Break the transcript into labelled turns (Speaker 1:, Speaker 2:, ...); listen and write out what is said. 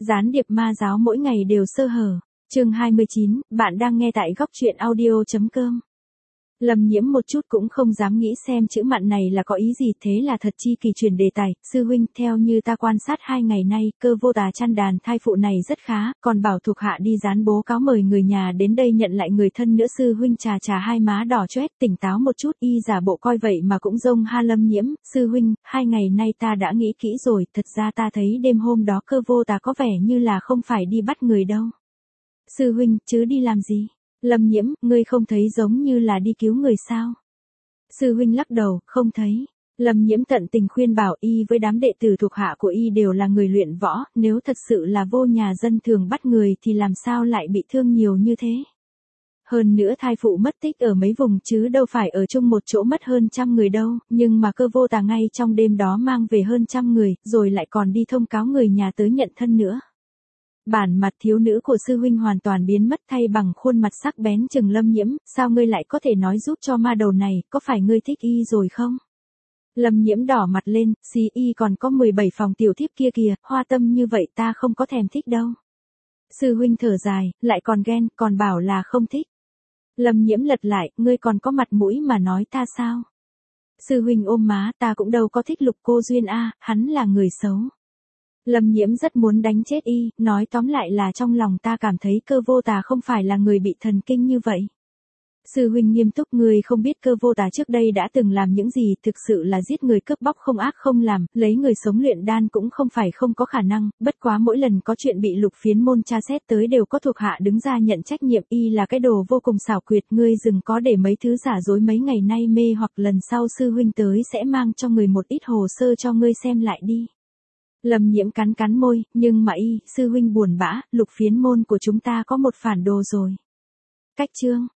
Speaker 1: Gián điệp ma giáo mỗi ngày đều sơ hở. Chương 29, bạn đang nghe tại góc truyện audio.com. Lâm Nhiễm một chút cũng không dám nghĩ xem chữ mặn này là có ý gì, thế là thật chi kỳ chuyển đề tài. Sư huynh, theo như ta quan sát 2 ngày nay, Cơ Vô Tà chăn đàn thai phụ này rất khá, còn bảo thuộc hạ đi dán bố cáo mời người nhà đến đây nhận lại người thân nữa. Sư huynh chà chà hai má đỏ choét, tỉnh táo một chút, y giả bộ coi vậy mà cũng rông ha. Lâm Nhiễm, sư huynh, 2 ngày nay ta đã nghĩ kỹ rồi, thật ra ta thấy đêm hôm đó Cơ Vô Tà có vẻ như là không phải đi bắt người đâu. Sư huynh, chứ đi làm gì? Lâm Nhiễm, ngươi không thấy giống như là đi cứu người sao? Sư huynh lắc đầu, không thấy. Lâm Nhiễm tận tình khuyên bảo, y với đám đệ tử thuộc hạ của y đều là người luyện võ, nếu thật sự là vô nhà dân thường bắt người thì làm sao lại bị thương nhiều như thế? Hơn nữa thai phụ mất tích ở mấy vùng chứ đâu phải ở chung một chỗ mất hơn 100 người đâu, nhưng mà Cơ Vô Tà ngay trong đêm đó mang về hơn 100 người, rồi lại còn đi thông cáo người nhà tới nhận thân nữa. Bản mặt thiếu nữ của sư huynh hoàn toàn biến mất, thay bằng khuôn mặt sắc bén trừng Lâm Nhiễm, sao ngươi lại có thể nói giúp cho ma đầu này, có phải ngươi thích y rồi không? Lâm Nhiễm đỏ mặt lên, xì, y còn có 17 phòng tiểu thiếp kia kìa, hoa tâm như vậy ta không có thèm thích đâu. Sư huynh thở dài, lại còn ghen, còn bảo là không thích. Lâm Nhiễm lật lại, ngươi còn có mặt mũi mà nói ta sao? Sư huynh ôm má, ta cũng đâu có thích Lục Cô Duyên a, hắn là người xấu. Lâm Nhiễm rất muốn đánh chết y, nói tóm lại là trong lòng ta cảm thấy Cơ Vô Tà không phải là người bị thần kinh như vậy. Sư huynh nghiêm túc, người không biết Cơ Vô Tà trước đây đã từng làm những gì, thực sự là giết người cướp bóc không ác không làm, lấy người sống luyện đan cũng không phải không có khả năng, bất quá mỗi lần có chuyện bị Lục Phiến môn tra xét tới đều có thuộc hạ đứng ra nhận trách nhiệm, y là cái đồ vô cùng xảo quyệt, ngươi dừng có để mấy thứ giả dối mấy ngày nay mê hoặc lần sau sư huynh tới sẽ mang cho người một ít hồ sơ cho ngươi xem lại đi. Lâm Nhiễm cắn cắn môi, nhưng mà y, sư huynh buồn bã, Lục Phiến môn của chúng ta có một phản đồ rồi. Cách chương.